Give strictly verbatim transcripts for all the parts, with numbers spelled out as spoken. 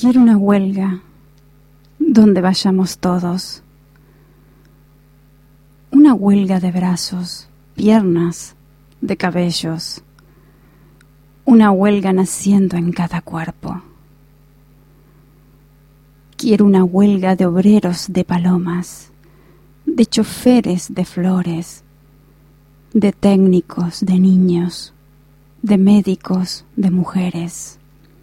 Quiero una huelga donde vayamos todos. Una huelga de brazos, piernas, de cabellos. Una huelga naciendo en cada cuerpo. Quiero una huelga de obreros de palomas, de choferes de flores, de técnicos de niños, de médicos de mujeres.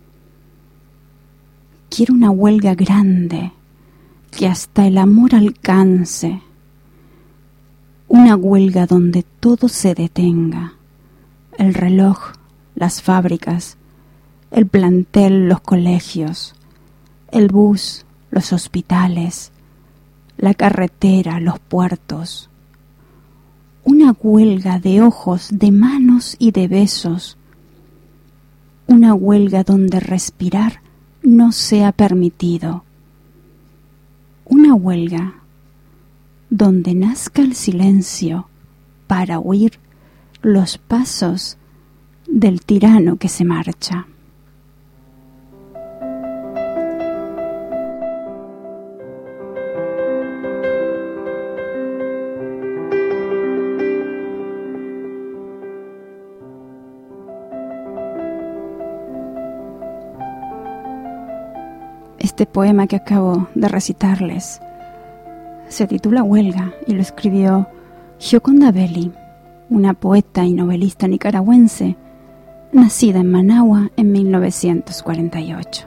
Quiero una huelga grande que hasta el amor alcance. Una huelga donde todo se detenga. El reloj, las fábricas, el plantel, los colegios, el bus, los hospitales, la carretera, los puertos. Una huelga de ojos, de manos y de besos. Una huelga donde respirar no sea permitido. Una huelga donde nazca el silencio para oír los pasos del tirano que se marcha. Este poema que acabo de recitarles se titula Huelga y lo escribió Gioconda Belli, una poeta y novelista nicaragüense nacida en Managua en mil novecientos cuarenta y ocho.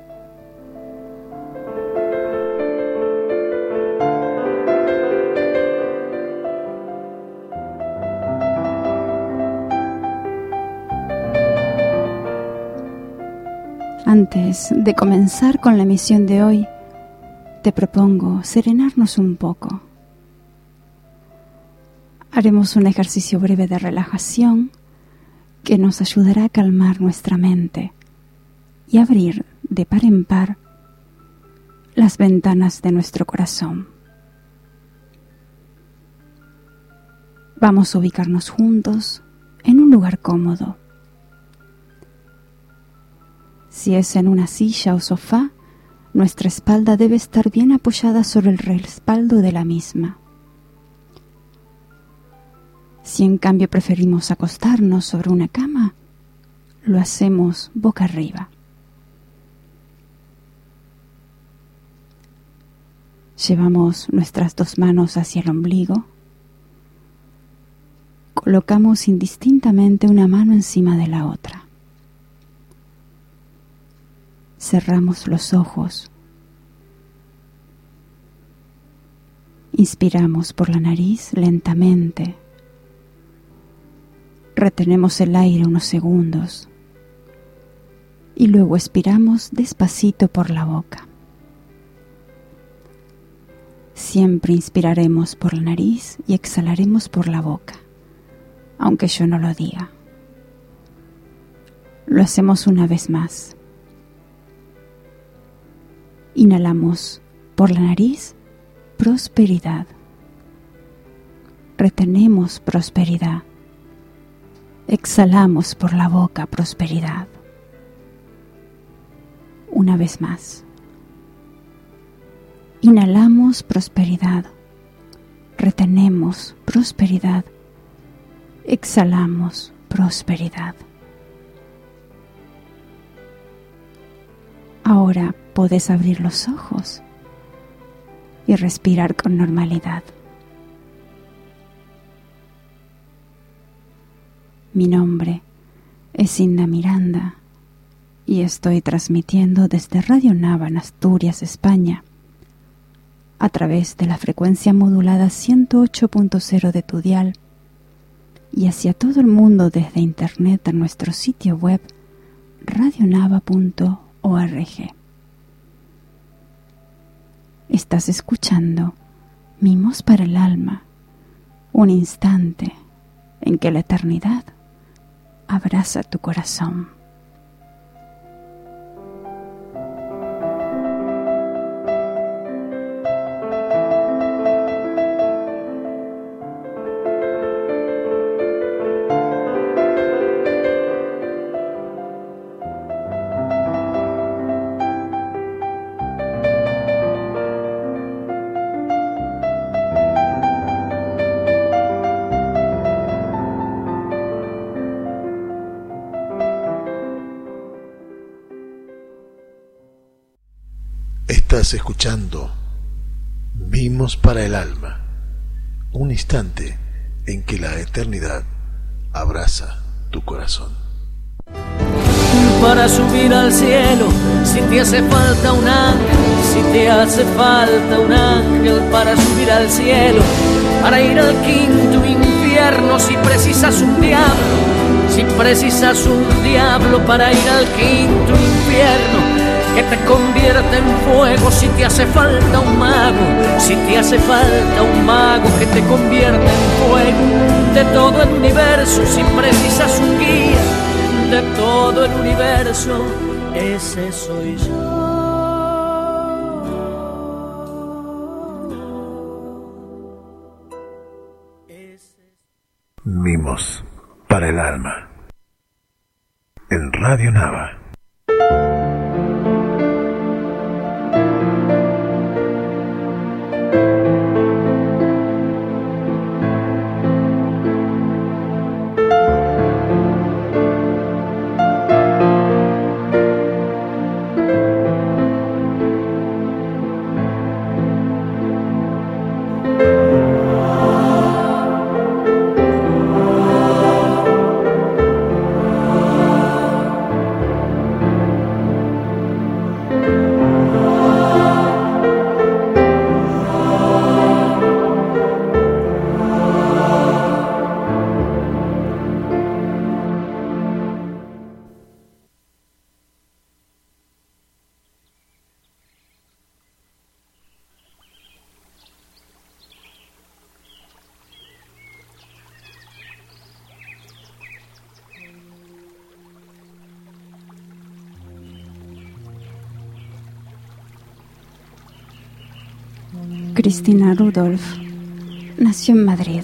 Antes de comenzar con la emisión de hoy, te propongo serenarnos un poco. Haremos un ejercicio breve de relajación que nos ayudará a calmar nuestra mente y abrir de par en par las ventanas de nuestro corazón. Vamos a ubicarnos juntos en un lugar cómodo. Si es en una silla o sofá, nuestra espalda debe estar bien apoyada sobre el respaldo de la misma. Si en cambio preferimos acostarnos sobre una cama, lo hacemos boca arriba. Llevamos nuestras dos manos hacia el ombligo. Colocamos indistintamente una mano encima de la otra. Cerramos los ojos. Inspiramos por la nariz lentamente. Retenemos el aire unos segundos y luego expiramos despacito por la boca. Siempre inspiraremos por la nariz y exhalaremos por la boca, aunque yo no lo diga. Lo hacemos una vez más. Inhalamos por la nariz prosperidad. Retenemos prosperidad. Exhalamos por la boca prosperidad. Una vez más. Inhalamos prosperidad. Retenemos prosperidad. Exhalamos prosperidad. Ahora puedes abrir los ojos y respirar con normalidad. Mi nombre es Inda Miranda y estoy transmitiendo desde Radio Nava en Asturias, España, a través de la frecuencia modulada ciento ocho punto cero de tu dial y hacia todo el mundo desde internet a nuestro sitio web radionava punto org. Estás escuchando Mimos para el Alma, un instante en que la eternidad abraza tu corazón. Estás escuchando Mimos para el Alma, un instante en que la eternidad abraza tu corazón. Para subir al cielo, si te hace falta un ángel, si te hace falta un ángel para subir al cielo, para ir al quinto infierno, si precisas un diablo, si precisas un diablo para ir al quinto infierno, que te convierta en fuego, si te hace falta un mago, si te hace falta un mago que te convierta en fuego, de todo el universo, si precisas un guía, de todo el universo, ese soy yo. Mimos para el Alma, en Radio Nava. Cristina Rudolph nació en Madrid.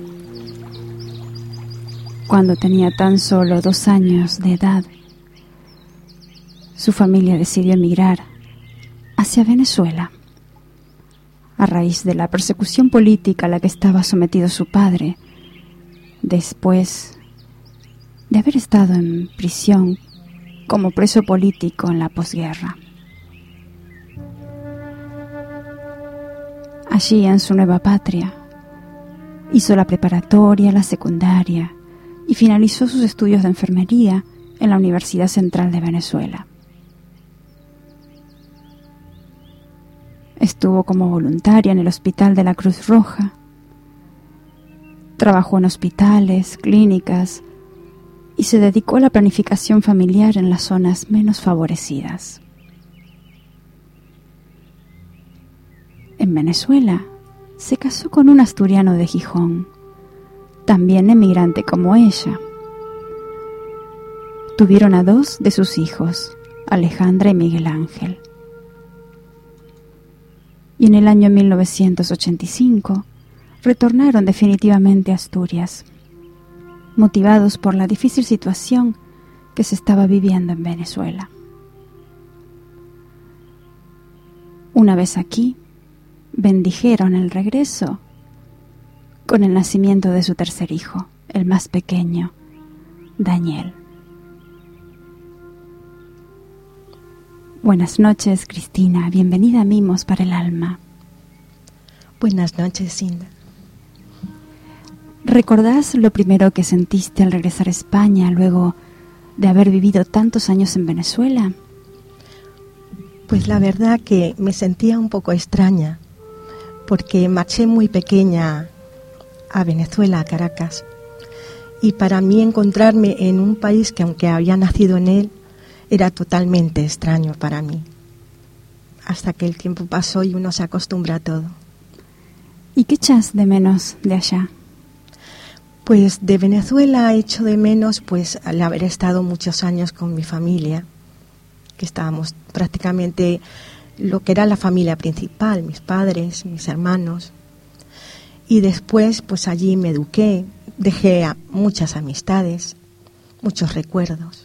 Cuando tenía tan solo dos años de edad, su familia decidió emigrar hacia Venezuela a raíz de la persecución política a la que estaba sometido su padre, después de haber estado en prisión como preso político en la posguerra. Allí, en su nueva patria, hizo la preparatoria, la secundaria y finalizó sus estudios de enfermería en la Universidad Central de Venezuela. Estuvo como voluntaria en el Hospital de la Cruz Roja. Trabajó en hospitales, clínicas y se dedicó a la planificación familiar en las zonas menos favorecidas. En Venezuela, se casó con un asturiano de Gijón, también emigrante como ella. Tuvieron a dos de sus hijos, Alejandra y Miguel Ángel. Y en el año mil novecientos ochenta y cinco, retornaron definitivamente a Asturias, motivados por la difícil situación que se estaba viviendo en Venezuela. Una vez aquí, bendijeron el regreso con el nacimiento de su tercer hijo, el más pequeño, Daniel. Buenas noches, Cristina. Bienvenida a Mimos para el Alma. Buenas noches, Cinda. ¿Recordás lo primero que sentiste al regresar a España luego de haber vivido tantos años en Venezuela? Pues la verdad que me sentía un poco extraña, porque marché muy pequeña a Venezuela, a Caracas, y para mí encontrarme en un país que, aunque había nacido en él, era totalmente extraño para mí, hasta que el tiempo pasó y uno se acostumbra a todo. ¿Y qué echas de menos de allá? Pues de Venezuela echo de menos pues al haber estado muchos años con mi familia, que estábamos prácticamente lo que era la familia principal, mis padres, mis hermanos. Y después, pues allí me eduqué, dejé a muchas amistades, muchos recuerdos.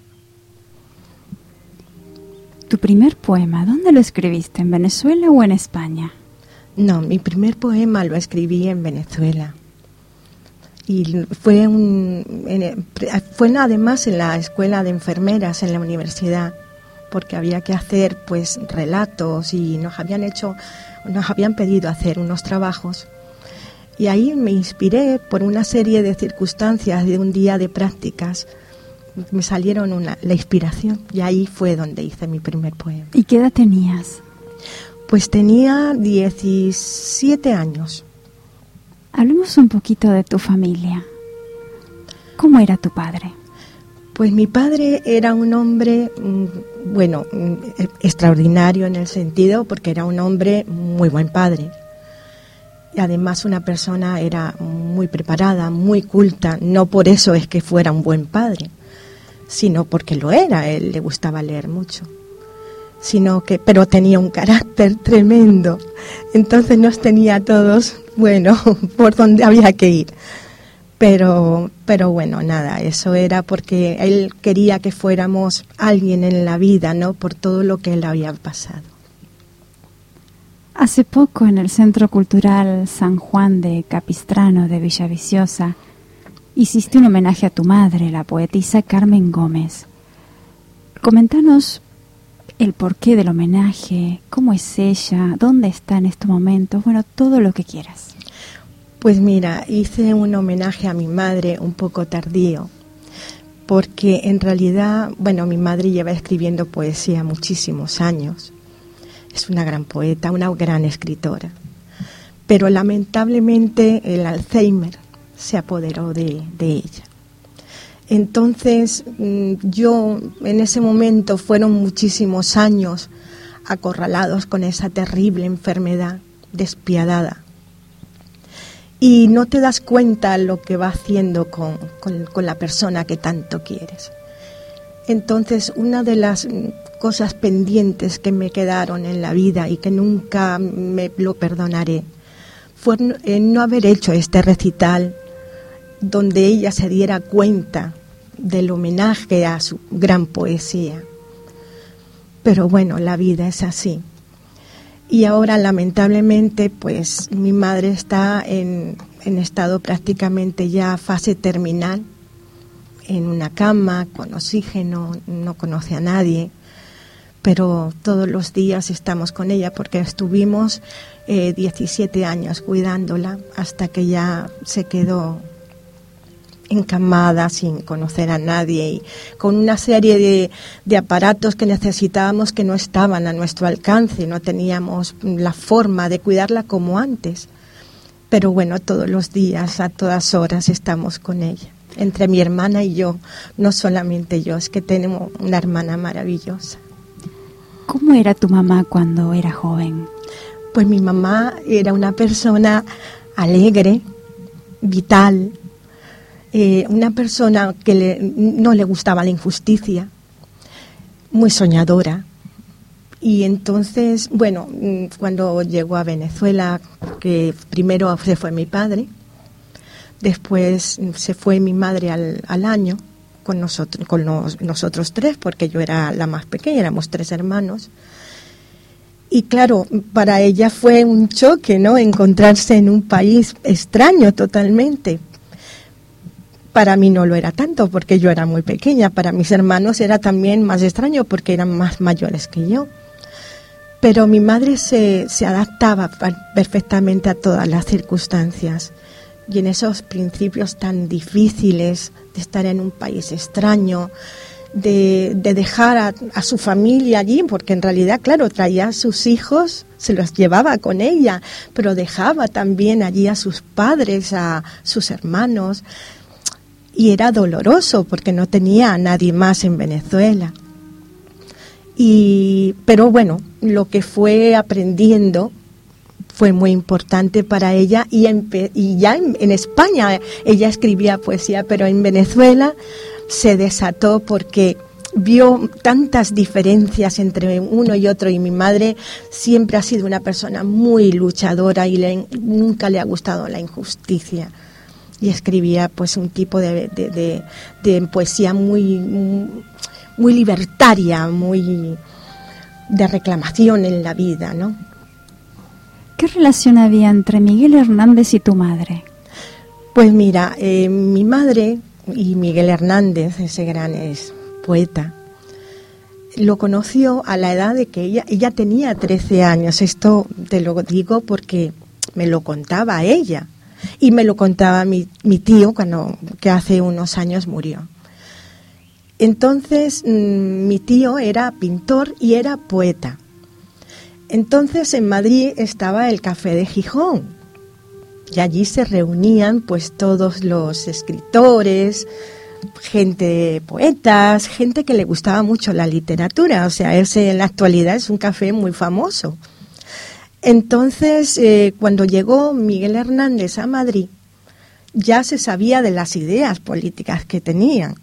¿Tu primer poema, dónde lo escribiste? ¿En Venezuela o en España? No, mi primer poema lo escribí en Venezuela. Y fue, un, en, fue además en la escuela de enfermeras en la universidad, porque había que hacer pues relatos y nos habían hecho, nos habían pedido hacer unos trabajos. Y ahí me inspiré por una serie de circunstancias de un día de prácticas. Me salieron una, la inspiración y ahí fue donde hice mi primer poema. ¿Y qué edad tenías? Pues tenía diecisiete años. Hablemos un poquito de tu familia. ¿Cómo era tu padre? Pues mi padre era un hombre, bueno, extraordinario en el sentido porque era un hombre muy buen padre. Y además una persona era muy preparada, muy culta. No por eso es que fuera un buen padre, sino porque lo era. Él le gustaba leer mucho. Sino que, pero tenía un carácter tremendo. Entonces nos tenía a todos, bueno, por donde había que ir. Pero, pero bueno, nada, eso era porque él quería que fuéramos alguien en la vida, ¿no? Por todo lo que él había pasado. Hace poco en el Centro Cultural San Juan de Capistrano de Villaviciosa hiciste un homenaje a tu madre, la poetisa Carmen Gómez. Coméntanos el porqué del homenaje, cómo es ella, dónde está en estos momentos, bueno, todo lo que quieras. Pues mira, hice un homenaje a mi madre un poco tardío, porque en realidad, bueno, mi madre lleva escribiendo poesía muchísimos años. Es una gran poeta, una gran escritora. Pero lamentablemente el Alzheimer se apoderó de, de ella. Entonces yo en ese momento fueron muchísimos años acorralados con esa terrible enfermedad despiadada. Y no te das cuenta lo que va haciendo con, con, con la persona que tanto quieres. Entonces una de las cosas pendientes que me quedaron en la vida y que nunca me lo perdonaré fue en no haber hecho este recital donde ella se diera cuenta del homenaje a su gran poesía. Pero bueno, la vida es así. Y ahora lamentablemente pues mi madre está en, en estado prácticamente ya fase terminal, en una cama con oxígeno, no conoce a nadie, pero todos los días estamos con ella porque estuvimos eh, diecisiete años cuidándola hasta que ya se quedó encamada sin conocer a nadie y con una serie de, de aparatos que necesitábamos que no estaban a nuestro alcance, no teníamos la forma de cuidarla como antes, pero bueno, todos los días, a todas horas estamos con ella. Entre mi hermana y yo, no solamente yo, es que tenemos una hermana maravillosa. ¿Cómo era tu mamá cuando era joven? Pues mi mamá era una persona alegre, vital, eh, una persona que le, no le gustaba la injusticia, muy soñadora. Y entonces, bueno, cuando llegó a Venezuela, que primero se fue mi padre, después se fue mi madre al, al año con nosotros, con los, nosotros tres, porque yo era la más pequeña, éramos tres hermanos. Y claro, para ella fue un choque, ¿no? Encontrarse en un país extraño totalmente. Para mí no lo era tanto, porque yo era muy pequeña. Para mis hermanos era también más extraño, porque eran más mayores que yo. Pero mi madre se, se adaptaba perfectamente a todas las circunstancias. Y en esos principios tan difíciles de estar en un país extraño, de, de dejar a, a su familia allí, porque en realidad, claro, traía a sus hijos, se los llevaba con ella, pero dejaba también allí a sus padres, a sus hermanos, y era doloroso porque no tenía a nadie más en Venezuela. Y, pero bueno, lo que fue aprendiendo fue muy importante para ella y, en, y ya en, en España ella escribía poesía, pero en Venezuela se desató porque vio tantas diferencias entre uno y otro y mi madre siempre ha sido una persona muy luchadora y le, nunca le ha gustado la injusticia y escribía pues un tipo de, de, de, de poesía muy, muy libertaria, muy de reclamación en la vida, ¿no? ¿Qué relación había entre Miguel Hernández y tu madre? Pues mira, eh, mi madre y Miguel Hernández, ese gran es, poeta, lo conoció a la edad de que ella, ella tenía trece años. Esto te lo digo porque me lo contaba ella y me lo contaba mi, mi tío cuando, que hace unos años murió. Entonces mmm, mi tío era pintor y era poeta. Entonces en Madrid estaba el Café de Gijón y allí se reunían pues todos los escritores, gente, poetas, gente que le gustaba mucho la literatura. O sea, ese en la actualidad es un café muy famoso. Entonces, eh, cuando llegó Miguel Hernández a Madrid, ya se sabía de las ideas políticas que tenían.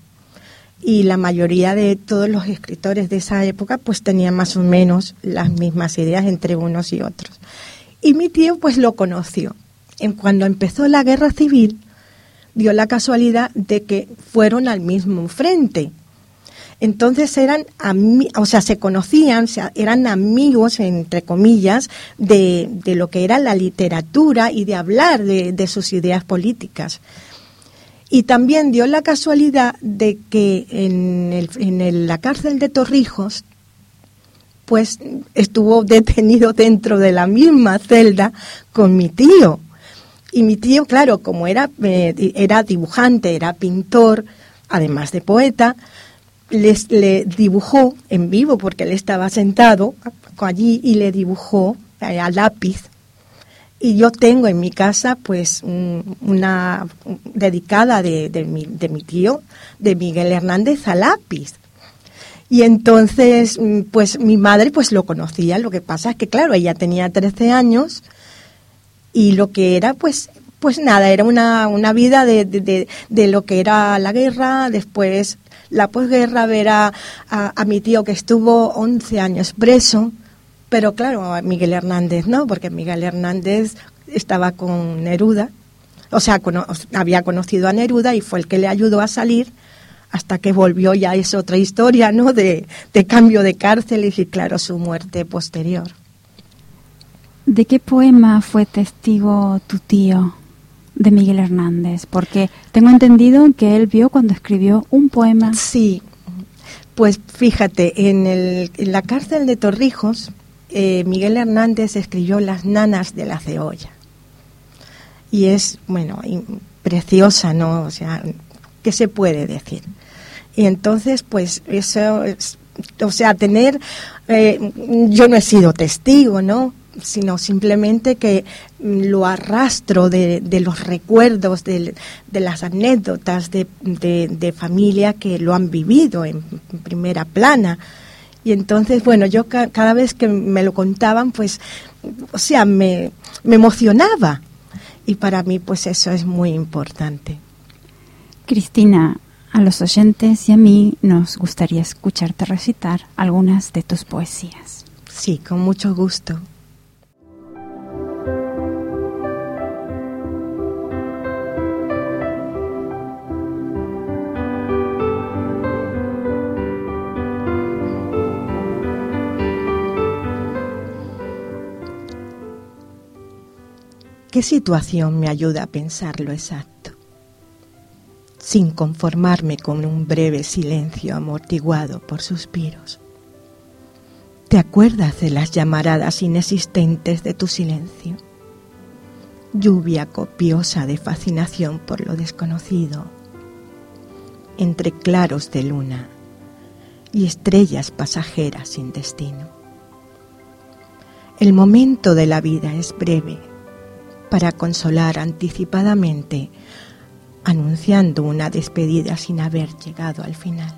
Y la mayoría de todos los escritores de esa época pues tenían más o menos las mismas ideas entre unos y otros. Y mi tío pues lo conoció. En cuando empezó la guerra civil, dio la casualidad de que fueron al mismo frente. Entonces eran, ami- o sea, se conocían, o sea, eran amigos, entre comillas, de, de lo que era la literatura y de hablar de, de sus ideas políticas. Y también dio la casualidad de que en, el, en el, la cárcel de Torrijos, pues estuvo detenido dentro de la misma celda con mi tío. Y mi tío, claro, como era, eh, era dibujante, era pintor, además de poeta, les, le dibujó en vivo, porque él estaba sentado allí y le dibujó eh, a lápiz. Y yo tengo en mi casa pues una dedicada de, de, mi, de mi tío, de Miguel Hernández, a lápiz. Y entonces pues mi madre pues lo conocía. Lo que pasa es que claro, ella tenía trece años y lo que era pues pues nada, era una, una vida de, de, de, de lo que era la guerra, después la posguerra, ver a, a, a mi tío que estuvo once años preso. Pero claro, a Miguel Hernández no, porque Miguel Hernández estaba con Neruda, o sea, cono- había conocido a Neruda y fue el que le ayudó a salir, hasta que volvió, ya es otra historia, ¿no?, de, de cambio de cárcel y claro, su muerte posterior. ¿De qué poema fue testigo tu tío de Miguel Hernández? Porque tengo entendido que él vio cuando escribió un poema. Sí, pues fíjate, en, el, en la cárcel de Torrijos, Eh, Miguel Hernández escribió Las nanas de la cebolla y es, bueno, preciosa, ¿no? O sea, ¿qué se puede decir? Y entonces, pues, eso es, o sea, tener, eh, yo no he sido testigo, ¿no?, sino simplemente que lo arrastro de, de los recuerdos, de, de las anécdotas de, de, de familia que lo han vivido en primera plana. Y entonces, bueno, yo ca- cada vez que me lo contaban, pues, o sea, me, me emocionaba. Y para mí, pues, eso es muy importante. Cristina, a los oyentes y a mí nos gustaría escucharte recitar algunas de tus poesías. Sí, con mucho gusto. ¿Qué situación me ayuda a pensar lo exacto? Sin conformarme con un breve silencio amortiguado por suspiros. ¿Te acuerdas de las llamaradas inexistentes de tu silencio? Lluvia copiosa de fascinación por lo desconocido, entre claros de luna y estrellas pasajeras sin destino. El momento de la vida es breve, para consolar anticipadamente, anunciando una despedida sin haber llegado al final.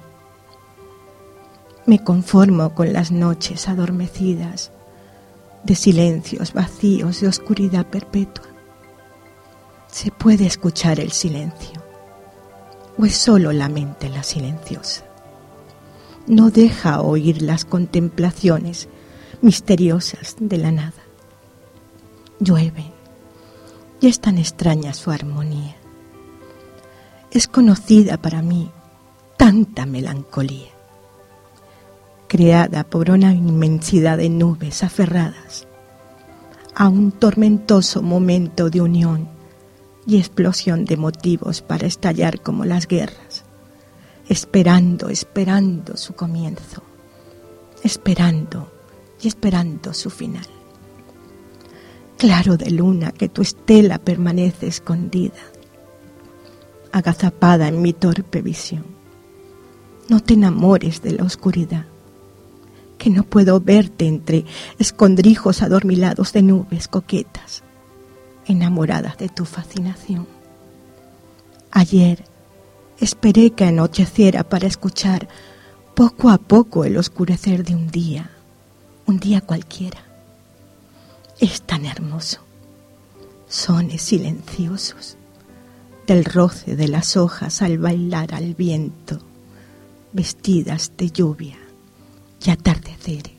Me conformo con las noches adormecidas, de silencios vacíos, de oscuridad perpetua. ¿Se puede escuchar el silencio? ¿O es solo la mente la silenciosa? No deja oír las contemplaciones misteriosas de la nada. Llueve. Y es tan extraña su armonía. Es conocida para mí tanta melancolía, creada por una inmensidad de nubes aferradas a un tormentoso momento de unión y explosión de motivos para estallar como las guerras, esperando, esperando su comienzo, esperando y esperando su final. Claro de luna que tu estela permanece escondida, agazapada en mi torpe visión. No te enamores de la oscuridad, que no puedo verte entre escondrijos adormilados de nubes coquetas, enamoradas de tu fascinación. Ayer esperé que anocheciera para escuchar poco a poco el oscurecer de un día, un día cualquiera. Es tan hermoso, sones silenciosos, del roce de las hojas al bailar al viento, vestidas de lluvia y atardeceres.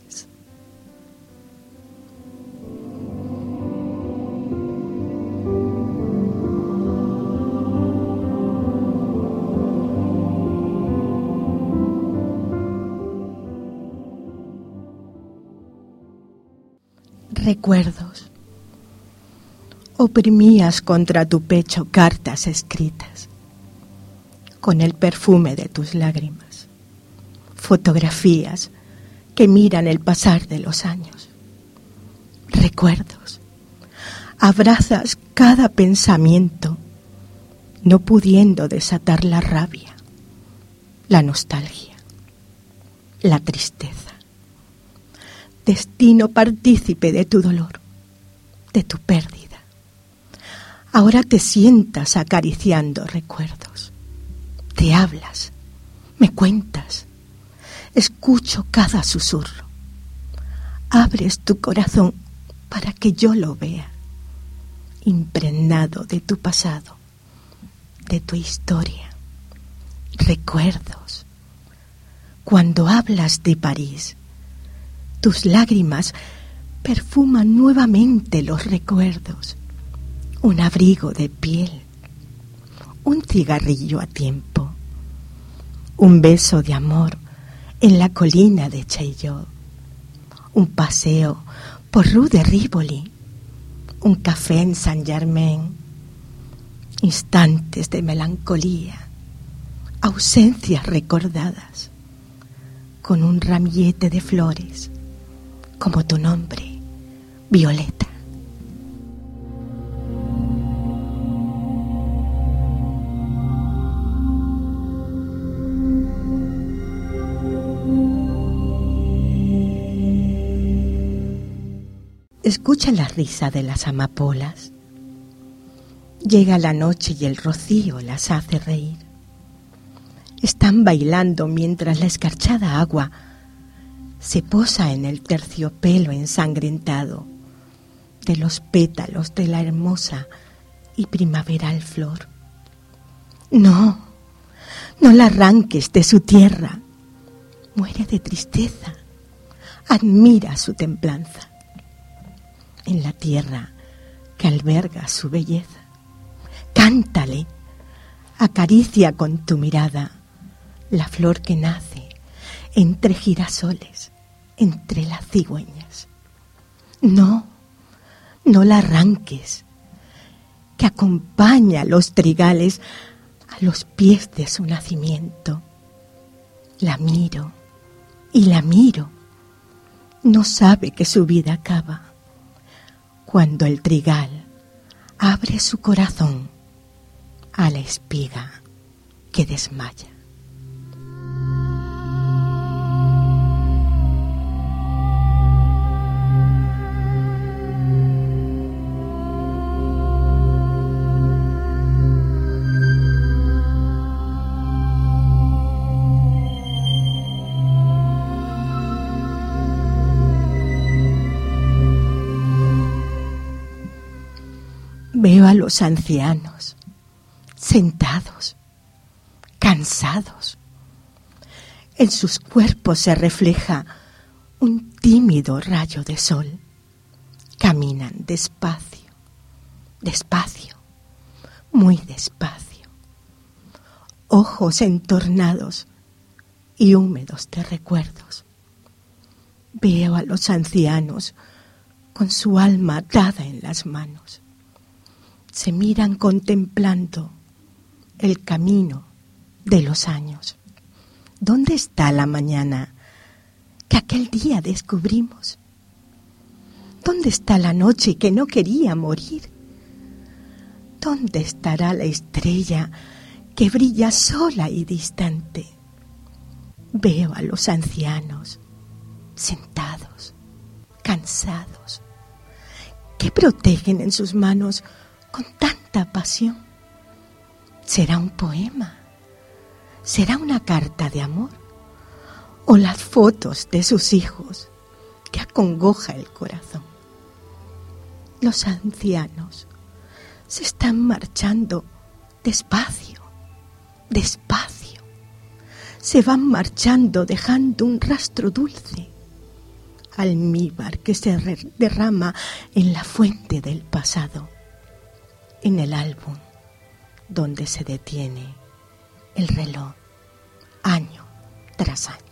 Recuerdos. Oprimías contra tu pecho cartas escritas con el perfume de tus lágrimas, fotografías que miran el pasar de los años. Recuerdos. Abrazas cada pensamiento, no pudiendo desatar la rabia, la nostalgia, la tristeza. Destino partícipe de tu dolor, de tu pérdida. Ahora te sientas acariciando recuerdos. Te hablas, me cuentas, escucho cada susurro. Abres tu corazón para que yo lo vea, impregnado de tu pasado, de tu historia. Recuerdos. Cuando hablas de París, tus lágrimas perfuman nuevamente los recuerdos. Un abrigo de piel, un cigarrillo a tiempo, un beso de amor en la colina de Chaillot, un paseo por Rue de Rivoli, un café en Saint-Germain, instantes de melancolía, ausencias recordadas, con un ramillete de flores, como tu nombre, Violeta. Escucha la risa de las amapolas. Llega la noche y el rocío las hace reír. Están bailando mientras la escarchada agua se posa en el terciopelo ensangrentado de los pétalos de la hermosa y primaveral flor. No, no la arranques de su tierra. Muere de tristeza. Admira su templanza. En la tierra que alberga su belleza. Cántale, acaricia con tu mirada la flor que nace entre girasoles, entre las cigüeñas. No, no la arranques, que acompaña los trigales a los pies de su nacimiento. La miro y la miro, no sabe que su vida acaba. Cuando el trigal abre su corazón a la espiga que desmaya. Veo a los ancianos sentados, cansados. En sus cuerpos se refleja un tímido rayo de sol. Caminan despacio, despacio, muy despacio. Ojos entornados y húmedos de recuerdos. Veo a los ancianos con su alma atada en las manos. Se miran contemplando el camino de los años. ¿Dónde está la mañana que aquel día descubrimos. ¿Dónde está la noche que no quería morir? ¿Dónde estará la estrella que brilla sola y distante? Veo a los ancianos sentados, cansados, que protegen en sus manos con tanta pasión. ¿Será un poema? ¿Será una carta de amor? ¿O las fotos de sus hijos que acongoja el corazón? Los ancianos se están marchando despacio, despacio. Se van marchando dejando un rastro dulce, almíbar que se derrama en la fuente del pasado, en el álbum donde se detiene el reloj año tras año.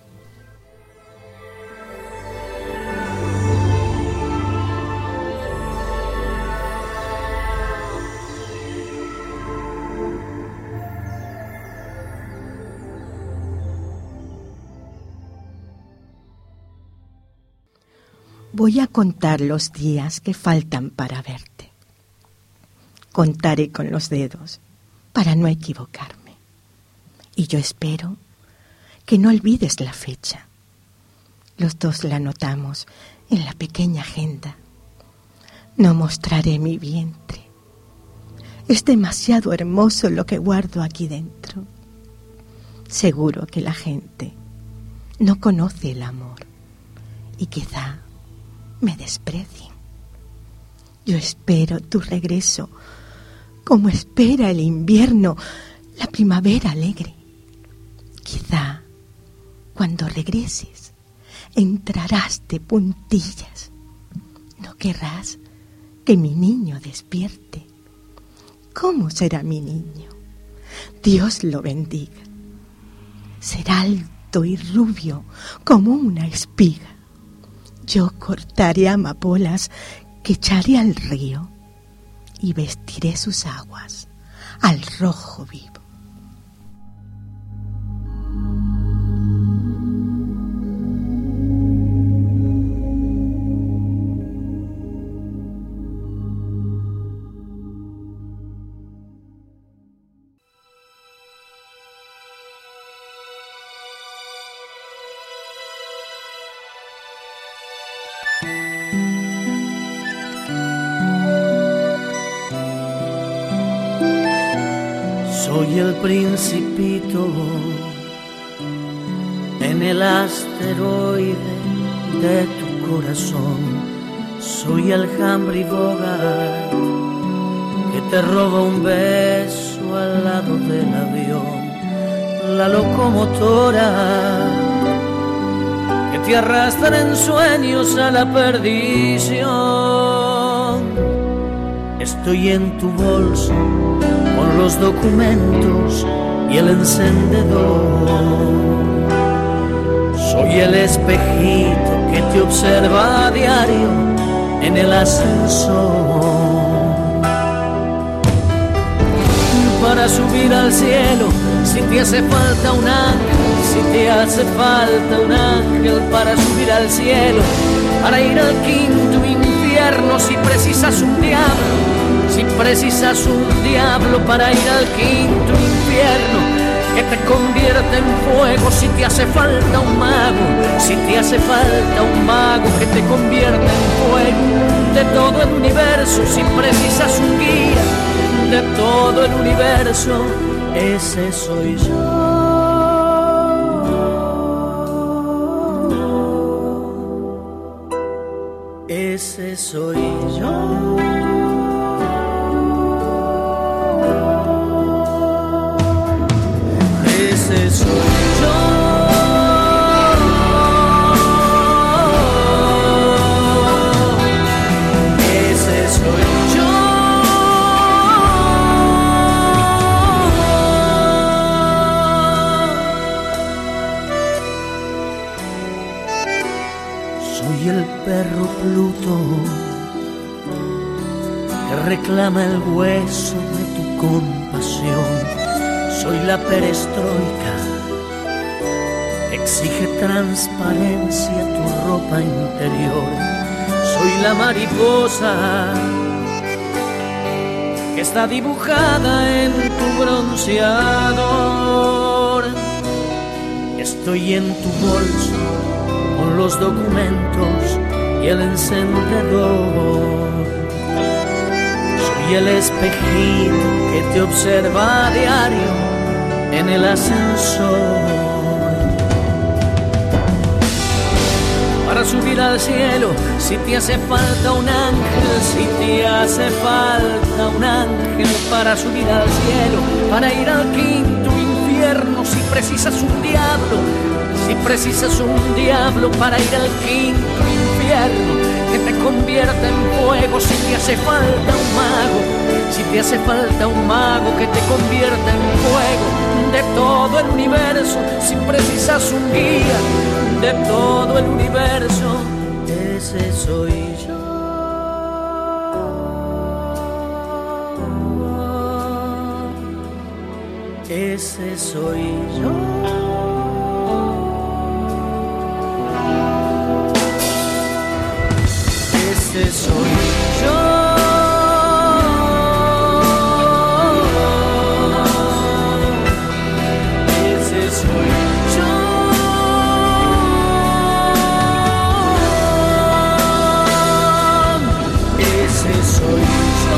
Voy a contar los días que faltan para verte. Contaré con los dedos para no equivocarme. Y yo espero que no olvides la fecha. Los dos la anotamos en la pequeña agenda. No mostraré mi vientre. Es demasiado hermoso lo que guardo aquí dentro. Seguro que la gente no conoce el amor y quizá me desprecien. Yo espero tu regreso, como espera el invierno la primavera alegre. Quizá cuando regreses entrarás de puntillas. No querrás que mi niño despierte. ¿Cómo será mi niño? Dios lo bendiga. Será alto y rubio como una espiga. Yo cortaré amapolas que echaré al río y vestiré sus aguas al rojo vivo. Soy el principito en el asteroide de tu corazón. Soy el Humphrey Bogart que te roba un beso al lado del avión. La locomotora que te arrastra en sueños a la perdición. Estoy en tu bolso con los documentos y el encendedor. Soy el espejito que te observa a diario en el ascensor. Para subir al cielo, si te hace falta un ángel, si te hace falta un ángel para subir al cielo, para ir al quinto infierno, si precisas un diablo. Si precisas un diablo para ir al quinto infierno, que te convierta en fuego. Si te hace falta un mago, si te hace falta un mago que te convierta en fuego de todo el universo. Si precisas un guía de todo el universo, ese soy yo. Ese soy yo. Ese soy yo. Ese soy yo. Soy el perro Pluto que reclama el hueso de tu compasión. Soy la perestroika que exige transparencia tu ropa interior. Soy la mariposa que está dibujada en tu bronceador. Estoy en tu bolso con los documentos y el encendedor. Soy el espejito que te observa a diario en el ascensor. Para subir al cielo, si te hace falta un ángel, si te hace falta un ángel para subir al cielo, para ir al quinto infierno, si precisas un diablo, si precisas un diablo para ir al quinto infierno, que te convierta en fuego, si te hace falta un mago, si te hace falta un mago que te convierta en fuego, de todo el universo, si precisas un guía, de todo el universo, ese soy yo. Ese soy yo. Ese soy yo. Ese soy yo. Ese soy yo.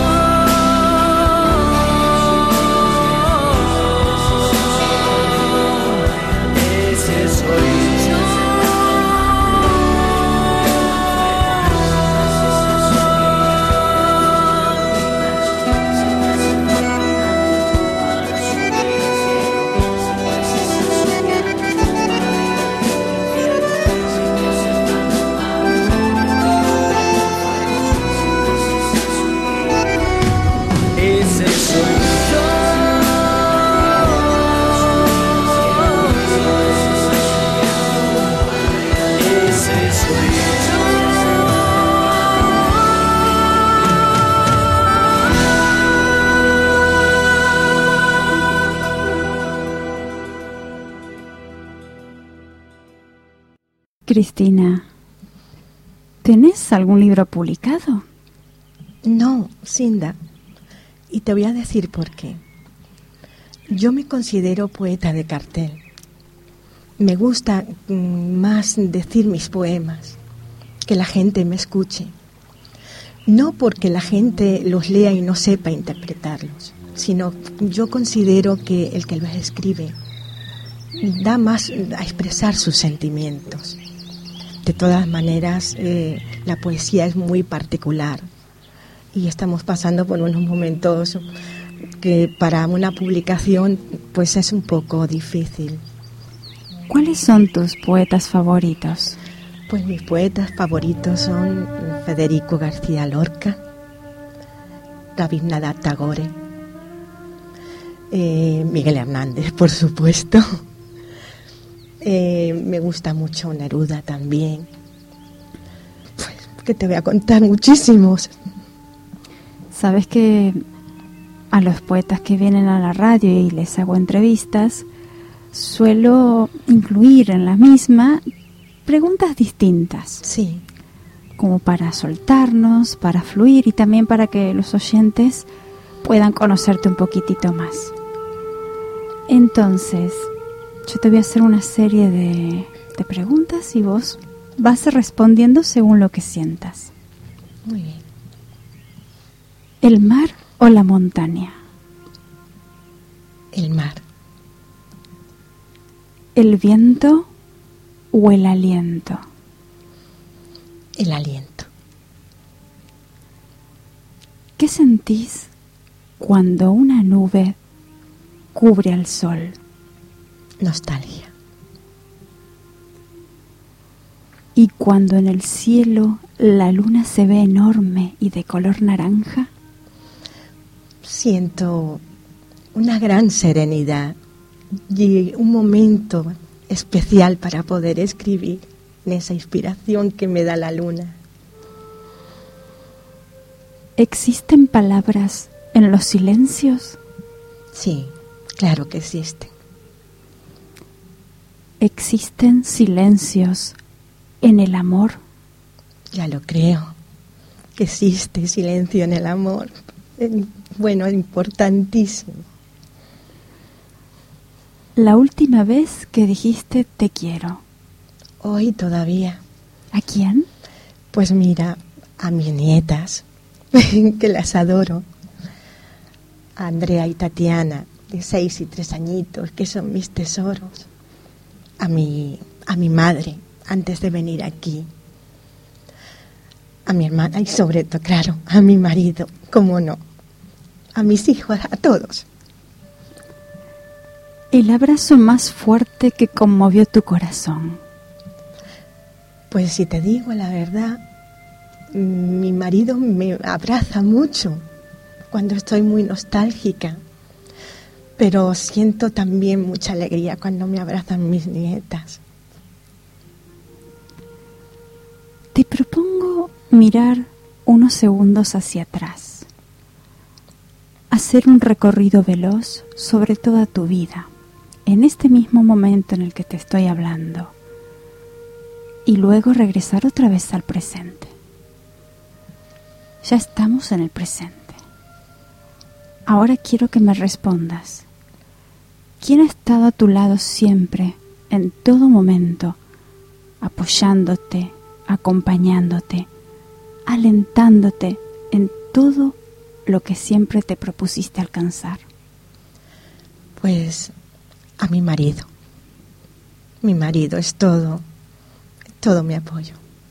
Cristina, ¿tenés algún libro publicado? No, Cinda. Y te voy a decir por qué. Yo me considero poeta de cartel. Me gusta mm, más decir mis poemas, que la gente me escuche. No porque la gente los lea y no sepa interpretarlos, sino yo considero que el que los escribe da más a expresar sus sentimientos. De todas maneras, eh, la poesía es muy particular y estamos pasando por unos momentos que para una publicación pues es un poco difícil. ¿Cuáles son tus poetas favoritos? Pues mis poetas favoritos son Federico García Lorca, Rabindranath Tagore, eh, Miguel Hernández, por supuesto. Eh, me gusta mucho Neruda también. Pues, que te voy a contar muchísimos. Sabes que a los poetas que vienen a la radio y les hago entrevistas, suelo incluir en la misma preguntas distintas. Sí. Como para soltarnos, para fluir y también para que los oyentes puedan conocerte un poquitito más. Entonces, yo te voy a hacer una serie de, de preguntas y vos vas respondiendo según lo que sientas. Muy bien. ¿El mar o la montaña? El mar. ¿El viento o el aliento? El aliento. ¿Qué sentís cuando una nube cubre al sol? Nostalgia. ¿Y cuando en el cielo la luna se ve enorme y de color naranja? Siento una gran serenidad y un momento especial para poder escribir en esa inspiración que me da la luna. ¿Existen palabras en los silencios? Sí, claro que existen. ¿Existen silencios en el amor? Ya lo creo, que existe silencio en el amor. Bueno, importantísimo. La última vez que dijiste te quiero. Hoy todavía. ¿A quién? Pues mira, a mis nietas, que las adoro. A Andrea y Tatiana, de seis y tres añitos, que son mis tesoros. A mi, a mi madre, antes de venir aquí. A mi hermana y sobre todo, claro, a mi marido, cómo no. A mis hijos, a todos. El abrazo más fuerte que conmovió tu corazón. Pues si te digo la verdad, mi marido me abraza mucho cuando estoy muy nostálgica, pero siento también mucha alegría cuando me abrazan mis nietas. Te propongo mirar unos segundos hacia atrás, hacer un recorrido veloz sobre toda tu vida, en este mismo momento en el que te estoy hablando, y luego regresar otra vez al presente. Ya estamos en el presente. Ahora quiero que me respondas. ¿Quién ha estado a tu lado siempre, en todo momento, apoyándote, acompañándote, alentándote en todo lo que siempre te propusiste alcanzar? Pues a mi marido. Mi marido es todo, todo mi apoyo.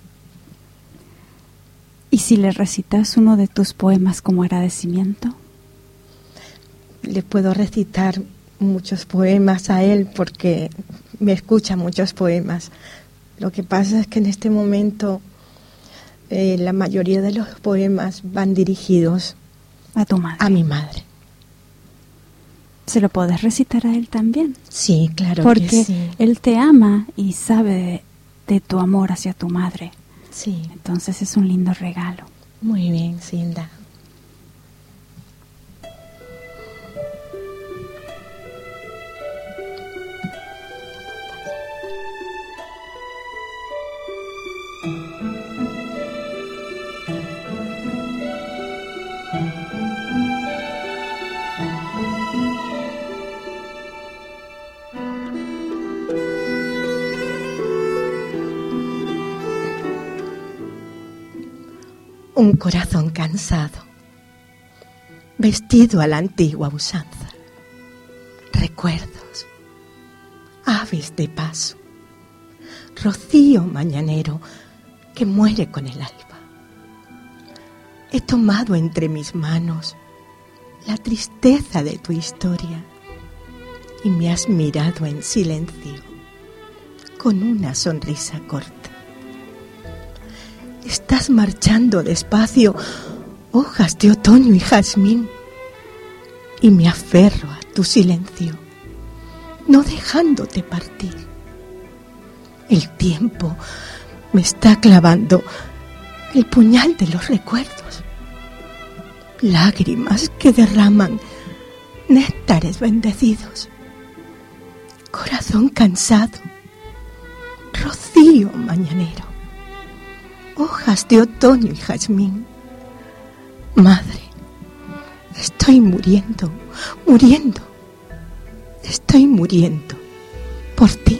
¿Y si le recitas uno de tus poemas como agradecimiento? Le puedo recitar muchos poemas a él porque me escucha muchos poemas. Lo que pasa es que en este momento eh, la mayoría de los poemas van dirigidos a tu madre. A mi madre. ¿Se lo puedes recitar a él también? Sí, claro porque que sí. Él te ama y sabe de, de tu amor hacia tu madre. Sí. Entonces es un lindo regalo. Muy bien, Cinda. Un corazón cansado, vestido a la antigua usanza, recuerdos, aves de paso, rocío mañanero que muere con el alba. He tomado entre mis manos la tristeza de tu historia y me has mirado en silencio con una sonrisa corta. Estás marchando despacio, hojas de otoño y jazmín, y me aferro a tu silencio, no dejándote partir. El tiempo me está clavando el puñal de los recuerdos, lágrimas que derraman néctares bendecidos, corazón cansado, rocío mañanero, hojas de otoño y jazmín. Madre, estoy muriendo, muriendo, estoy muriendo por ti.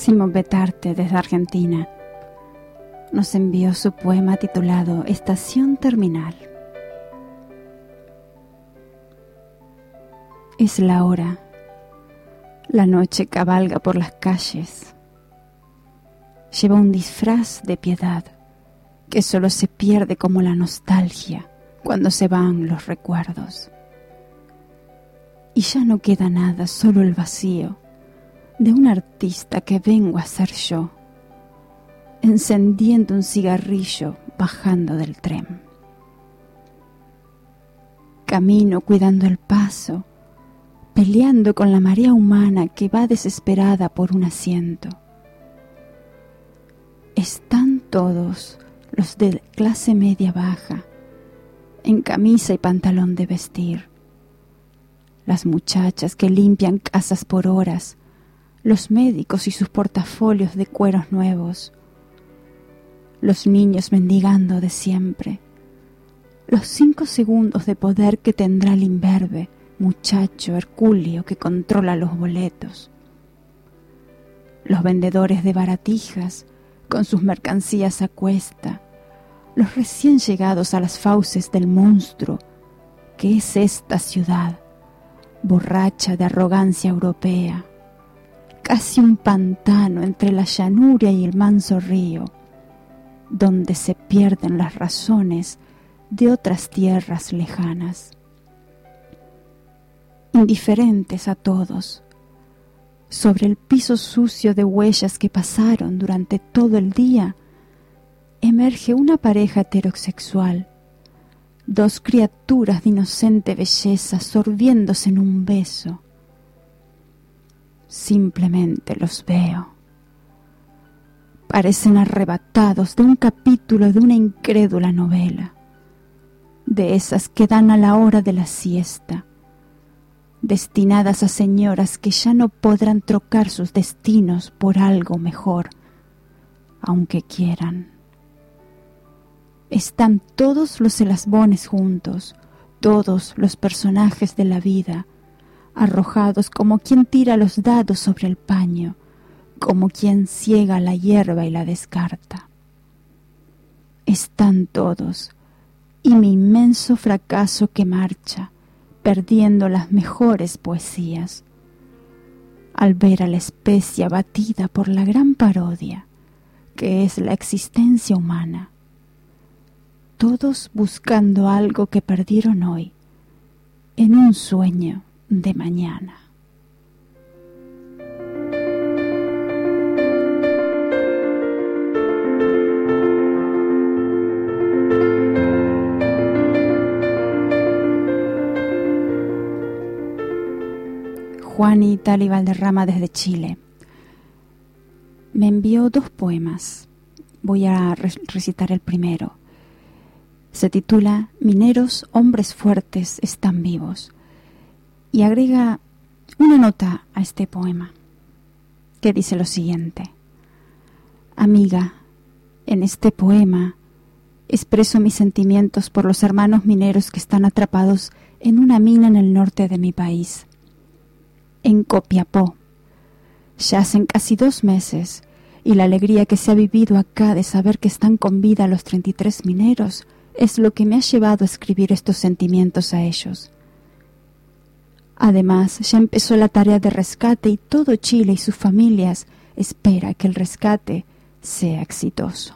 Máximo Betarte, desde Argentina, nos envió su poema titulado Estación Terminal. Es la hora, la noche cabalga por las calles, lleva un disfraz de piedad que solo se pierde como la nostalgia cuando se van los recuerdos. Y ya no queda nada, solo el vacío de un artista que vengo a ser yo, encendiendo un cigarrillo bajando del tren. Camino cuidando el paso, peleando con la marea humana que va desesperada por un asiento. Están todos los de clase media baja, en camisa y pantalón de vestir. Las muchachas que limpian casas por horas, los médicos y sus portafolios de cueros nuevos, los niños mendigando de siempre, los cinco segundos de poder que tendrá el imberbe muchacho hercúleo que controla los boletos, los vendedores de baratijas con sus mercancías a cuesta, los recién llegados a las fauces del monstruo que es esta ciudad, borracha de arrogancia europea, casi un pantano entre la llanura y el manso río, donde se pierden las razones de otras tierras lejanas. Indiferentes a todos, sobre el piso sucio de huellas que pasaron durante todo el día, emerge una pareja heterosexual, dos criaturas de inocente belleza sorbiéndose en un beso. Simplemente los veo. Parecen arrebatados de un capítulo de una incrédula novela, de esas que dan a la hora de la siesta, destinadas a señoras que ya no podrán trocar sus destinos por algo mejor, aunque quieran. Están todos los elasbones juntos, todos los personajes de la vida, arrojados como quien tira los dados sobre el paño, como quien ciega la hierba y la descarta. Están todos, y mi inmenso fracaso que marcha, perdiendo las mejores poesías, al ver a la especie abatida por la gran parodia que es la existencia humana, todos buscando algo que perdieron hoy en un sueño de mañana. Juani Tali Valderrama, desde Chile, me envió dos poemas. Voy a recitar el primero. Se titula Mineros, hombres fuertes están vivos, y agrega una nota a este poema que dice lo siguiente: Amiga, en este poema expreso mis sentimientos por los hermanos mineros que están atrapados en una mina en el norte de mi país, en Copiapó. Ya hacen casi dos meses, y la alegría que se ha vivido acá de saber que están con vida los treinta y tres mineros es lo que me ha llevado a escribir estos sentimientos a ellos. Además, ya empezó la tarea de rescate y todo Chile y sus familias espera que el rescate sea exitoso.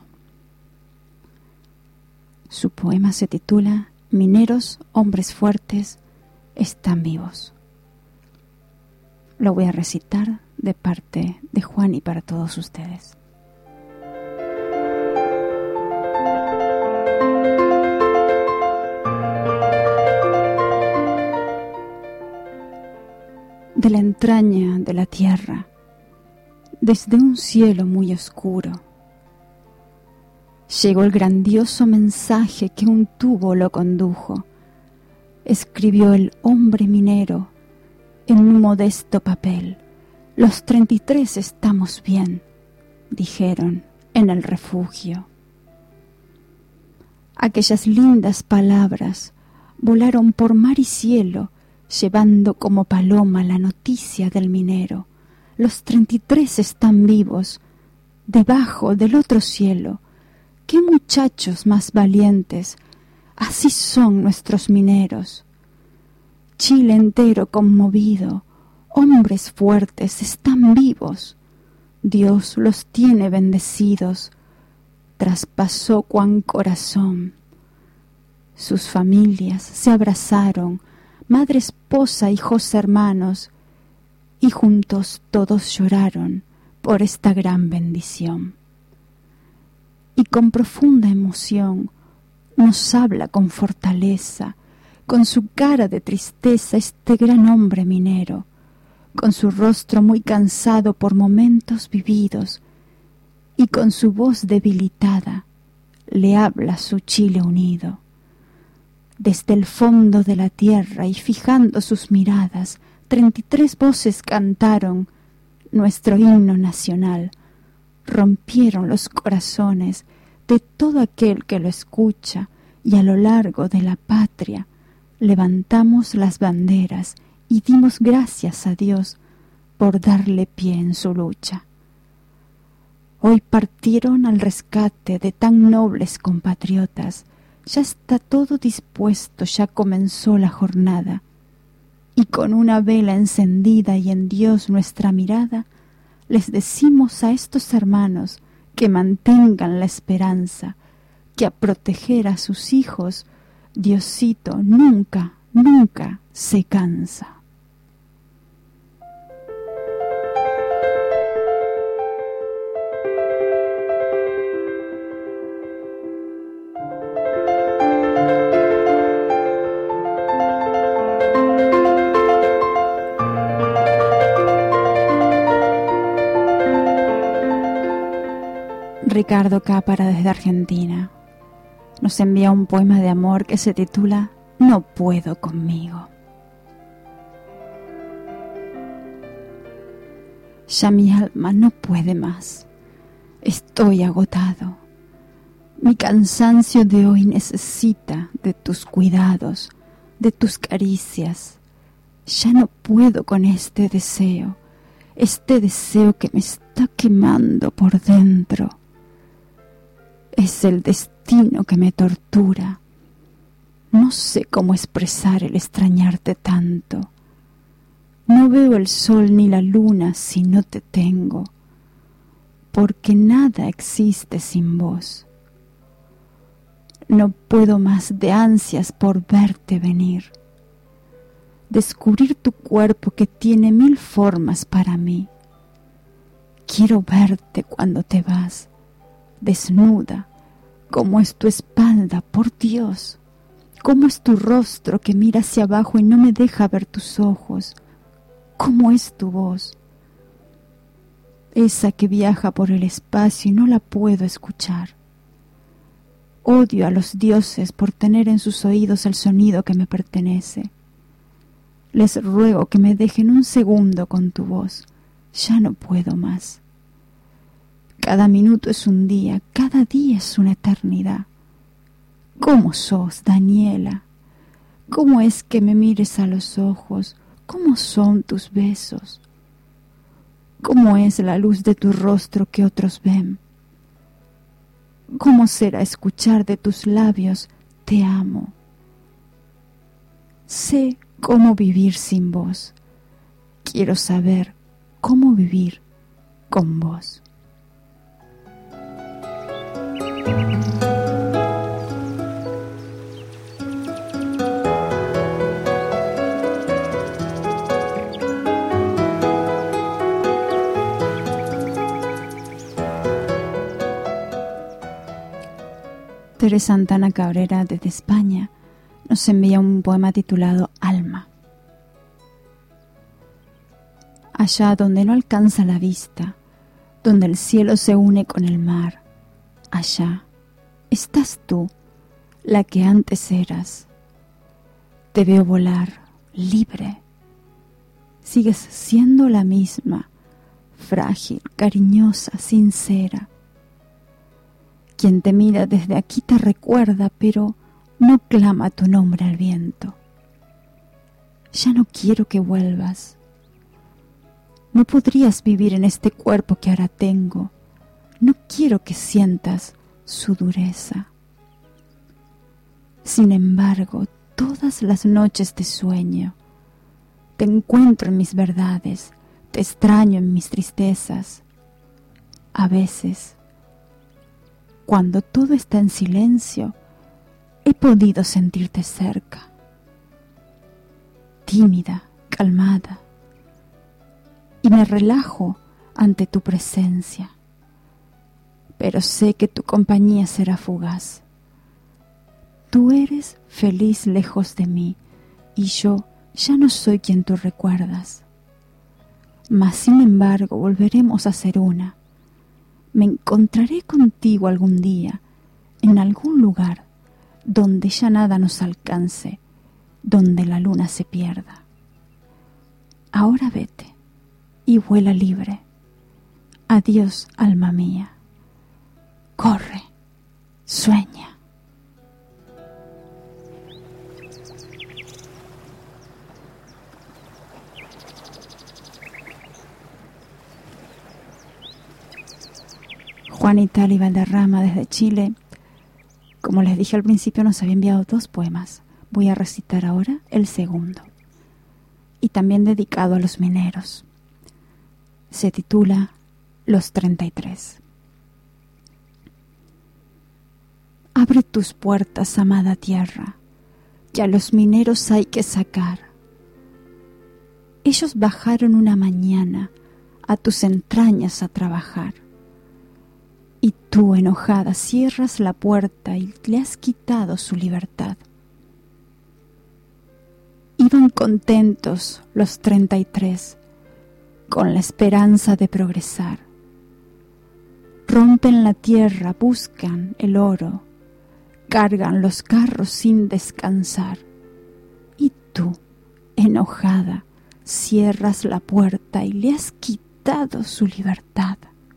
Su poema se titula Mineros, hombres fuertes están vivos. Lo voy a recitar de parte de Juan y para todos ustedes. De la entraña de la tierra, desde un cielo muy oscuro, llegó el grandioso mensaje que un tubo lo condujo. Escribió el hombre minero en un modesto papel. Los treinta y tres estamos bien, dijeron en el refugio. Aquellas lindas palabras volaron por mar y cielo, llevando como paloma la noticia del minero, los treinta y tres están vivos, debajo del otro cielo. ¡Qué muchachos más valientes! Así son nuestros mineros. Chile entero conmovido, hombres fuertes están vivos. Dios los tiene bendecidos, traspasó cuán corazón. Sus familias se abrazaron, madre, esposa, hijos, hermanos, y juntos todos lloraron por esta gran bendición. Y con profunda emoción nos habla con fortaleza, con su cara de tristeza este gran hombre minero, con su rostro muy cansado por momentos vividos, y con su voz debilitada le habla su Chile unido. Desde el fondo de la tierra y fijando sus miradas, treinta y tres voces cantaron nuestro himno nacional, rompieron los corazones de todo aquel que lo escucha, y a lo largo de la patria levantamos las banderas y dimos gracias a Dios por darle pie en su lucha. Hoy partieron al rescate de tan nobles compatriotas, ya está todo dispuesto, ya comenzó la jornada, y con una vela encendida y en Dios nuestra mirada, les decimos a estos hermanos que mantengan la esperanza, que a proteger a sus hijos, Diosito nunca, nunca se cansa. Ricardo Cápara desde Argentina nos envía un poema de amor que se titula No puedo conmigo. Ya mi alma no puede más, estoy agotado. Mi cansancio de hoy necesita de tus cuidados, de tus caricias. Ya no puedo con este deseo, este deseo que me está quemando por dentro. Es el destino que me tortura. No sé cómo expresar el extrañarte tanto. No veo el sol ni la luna si no te tengo, porque nada existe sin vos. No puedo más de ansias por verte venir, descubrir tu cuerpo que tiene mil formas para mí. Quiero verte cuando te vas, desnuda, cómo es tu espalda, por Dios, cómo es tu rostro que mira hacia abajo y no me deja ver tus ojos, cómo es tu voz, esa que viaja por el espacio y no la puedo escuchar. Odio a los dioses por tener en sus oídos el sonido que me pertenece. Les ruego que me dejen un segundo con tu voz, ya no puedo más. Cada minuto es un día, cada día es una eternidad. ¿Cómo sos, Daniela? ¿Cómo es que me mires a los ojos? ¿Cómo son tus besos? ¿Cómo es la luz de tu rostro que otros ven? ¿Cómo será escuchar de tus labios, te amo? Sé cómo vivir sin vos. Quiero saber cómo vivir con vos. Teresa Santana Cabrera desde España nos envía un poema titulado Alma. Allá donde no alcanza la vista, donde el cielo se une con el mar, allá estás tú, la que antes eras. Te veo volar, libre. Sigues siendo la misma, frágil, cariñosa, sincera. Quien te mira desde aquí te recuerda, pero no clama tu nombre al viento. Ya no quiero que vuelvas. No podrías vivir en este cuerpo que ahora tengo. No quiero que sientas su dureza. Sin embargo, todas las noches de sueño, te encuentro en mis verdades, te extraño en mis tristezas. A veces, cuando todo está en silencio, he podido sentirte cerca, tímida, calmada, y me relajo ante tu presencia. Pero sé que tu compañía será fugaz. Tú eres feliz lejos de mí, y yo ya no soy quien tú recuerdas. Mas sin embargo volveremos a ser una. Me encontraré contigo algún día, en algún lugar, donde ya nada nos alcance, donde la luna se pierda. Ahora vete y vuela libre. Adiós, alma mía. Corre, sueña. Juan Itali Valderrama desde Chile. Como les dije al principio, nos había enviado dos poemas. Voy a recitar ahora el segundo. Y también dedicado a los mineros. Se titula Los treinta y tres. Abre tus puertas, amada tierra, que a los mineros hay que sacar. Ellos bajaron una mañana a tus entrañas a trabajar. Y tú, enojada, cierras la puerta y le has quitado su libertad. Iban contentos los treinta y tres, con la esperanza de progresar. Rompen la tierra, buscan el oro, cargan los carros sin descansar. Y tú, enojada, cierras la puerta y le has quitado su libertad.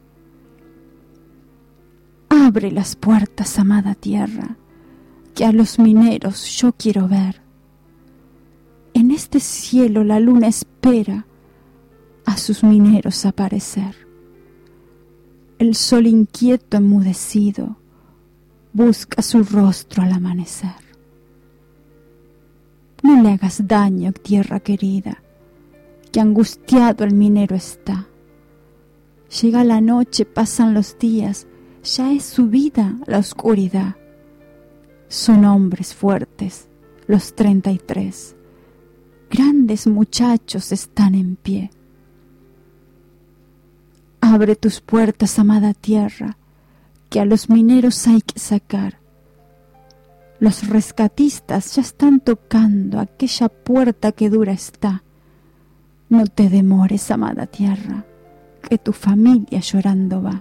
Abre las puertas, amada tierra, que a los mineros yo quiero ver. En este cielo la luna espera a sus mineros aparecer. El sol inquieto enmudecido busca su rostro al amanecer. No le hagas daño, tierra querida, que angustiado el minero está. Llega la noche, pasan los días, ya es subida la oscuridad. Son hombres fuertes, los treinta y tres. Grandes muchachos están en pie. Abre tus puertas, amada tierra, que a los mineros hay que sacar. Los rescatistas ya están tocando aquella puerta que dura está. No te demores, amada tierra, que tu familia llorando va.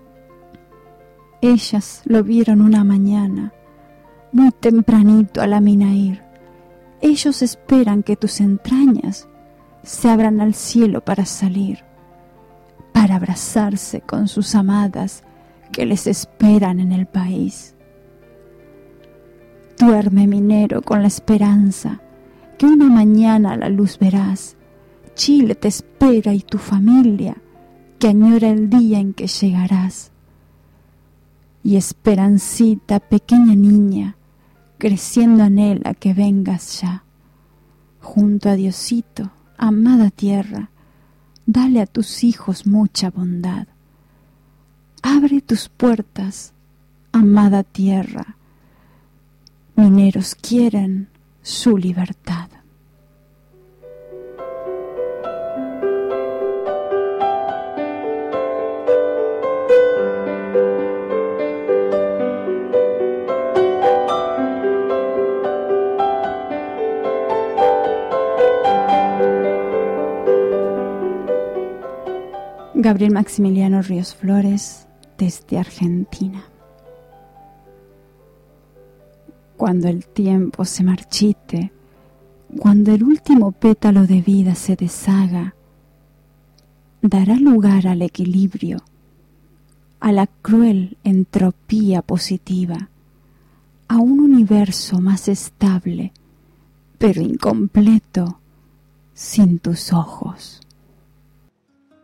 Ellas lo vieron una mañana, muy tempranito a la mina ir. Ellos esperan que tus entrañas se abran al cielo para salir, para abrazarse con sus amadas que les esperan en el país. Duerme, minero, con la esperanza que una mañana la luz verás. Chile te espera y tu familia, que añora el día en que llegarás. Y Esperancita, pequeña niña, creciendo anhela que vengas ya. Junto a Diosito, amada tierra, dale a tus hijos mucha bondad. Abre tus puertas, amada tierra, mineros quieren su libertad. Gabriel Maximiliano Ríos Flores, desde Argentina. Cuando el tiempo se marchite, cuando el último pétalo de vida se deshaga, dará lugar al equilibrio, a la cruel entropía positiva, a un universo más estable, pero incompleto, sin tus ojos.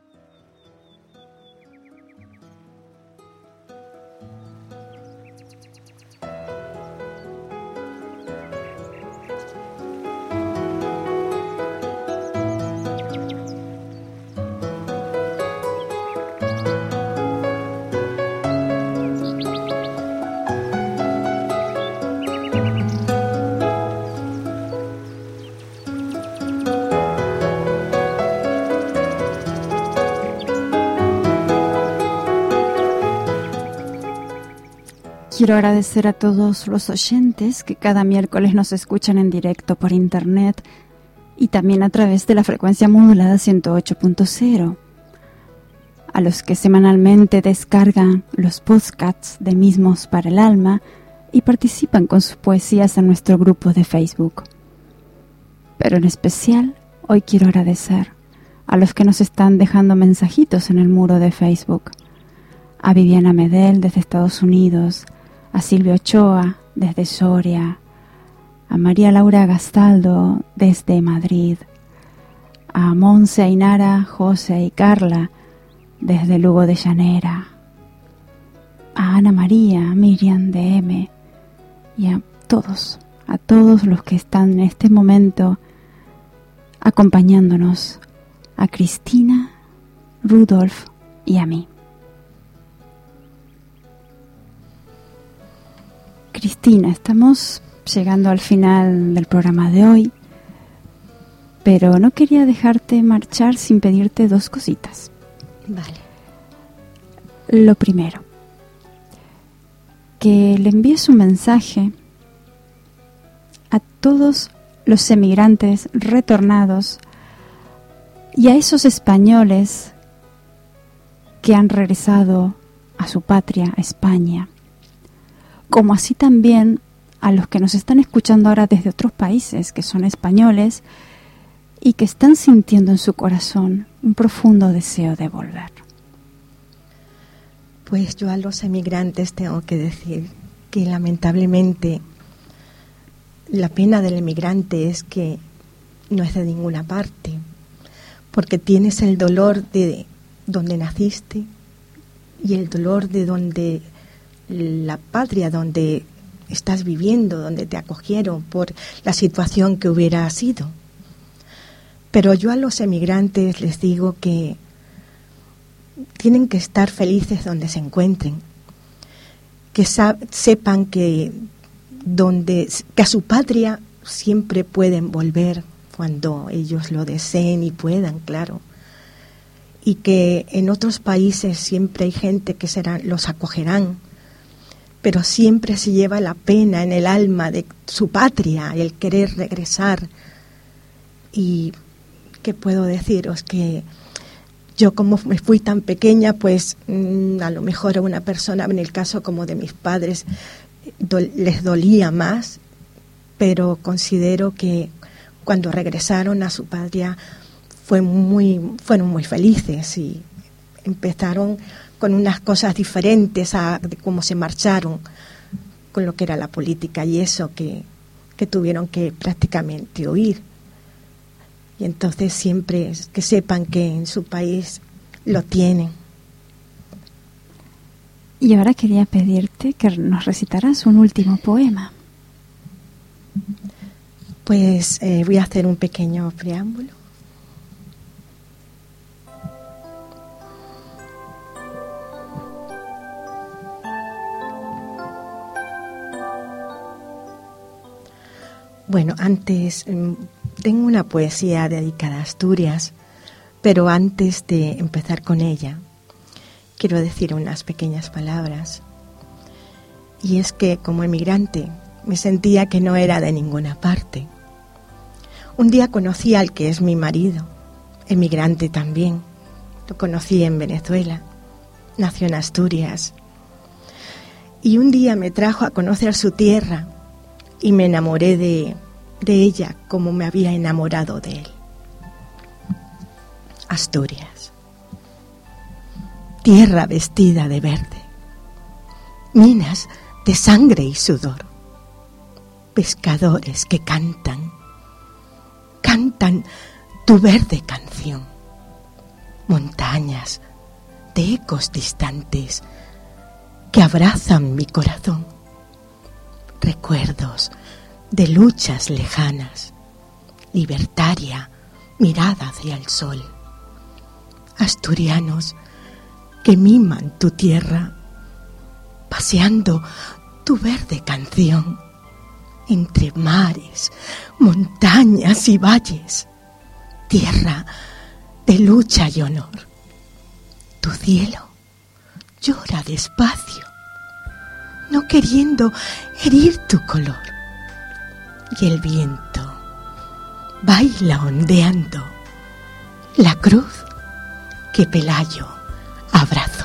quiero agradecer a todos los oyentes que cada miércoles nos escuchan en directo por internet y también a través de la frecuencia modulada ciento ocho punto cero. A los que semanalmente descargan los podcasts de Mismos para el Alma y participan con sus poesías en nuestro grupo de Facebook. Pero en especial, hoy quiero agradecer a los que nos están dejando mensajitos en el muro de Facebook. A Viviana Medel desde Estados Unidos, a Silvia Ochoa desde Soria, a María Laura Gastaldo desde Madrid, a Monse, Ainara, José y Carla desde Lugo de Llanera, a Ana María, Miriam de M y a todos, a todos los que están en este momento acompañándonos, a Cristina, Rudolf y a mí. Cristina, estamos llegando al final del programa de hoy, pero no quería dejarte marchar sin pedirte dos cositas. Vale. Lo primero, que le envíes un mensaje a todos los emigrantes retornados y a esos españoles que han regresado a su patria, a España, como así también a los que nos están escuchando ahora desde otros países que son españoles y que están sintiendo en su corazón un profundo deseo de volver. Pues yo a los emigrantes tengo que decir que lamentablemente la pena del emigrante es que no es de ninguna parte, porque tienes el dolor de donde naciste y el dolor de donde la patria donde estás viviendo, donde te acogieron por la situación que hubiera sido. Pero yo a los emigrantes les digo que tienen que estar felices donde se encuentren, que sa- sepan que, donde, que a su patria siempre pueden volver cuando ellos lo deseen y puedan, claro. Y que en otros países siempre hay gente que serán, los acogerán, pero siempre se lleva la pena en el alma de su patria, el querer regresar. Y ¿qué puedo deciros? Que yo, como me fui tan pequeña, pues mmm, a lo mejor a una persona, en el caso como de mis padres, do, les dolía más, pero considero que cuando regresaron a su patria fue muy, fueron muy felices y empezaron con unas cosas diferentes a de cómo se marcharon con lo que era la política y eso que, que tuvieron que prácticamente huir. Y entonces siempre que sepan que en su país lo tienen. Y ahora quería pedirte que nos recitaras un último poema. Pues eh, voy a hacer un pequeño preámbulo. Bueno, antes tengo una poesía dedicada a Asturias, pero antes de empezar con ella, quiero decir unas pequeñas palabras. Y es que como emigrante me sentía que no era de ninguna parte. Un día conocí al que es mi marido, emigrante también. Lo conocí en Venezuela, nació en Asturias. Y un día me trajo a conocer su tierra y me enamoré de, de ella como me había enamorado de él. Asturias, tierra vestida de verde, minas de sangre y sudor, pescadores que cantan, cantan tu verde canción, montañas de ecos distantes que abrazan mi corazón, recuerdos de luchas lejanas, libertaria mirada hacia el sol, asturianos que miman tu tierra, paseando tu verde canción entre mares, montañas y valles, tierra de lucha y honor. Tu cielo llora despacio, no queriendo herir tu color. Y el viento baila ondeando la cruz que Pelayo abrazó.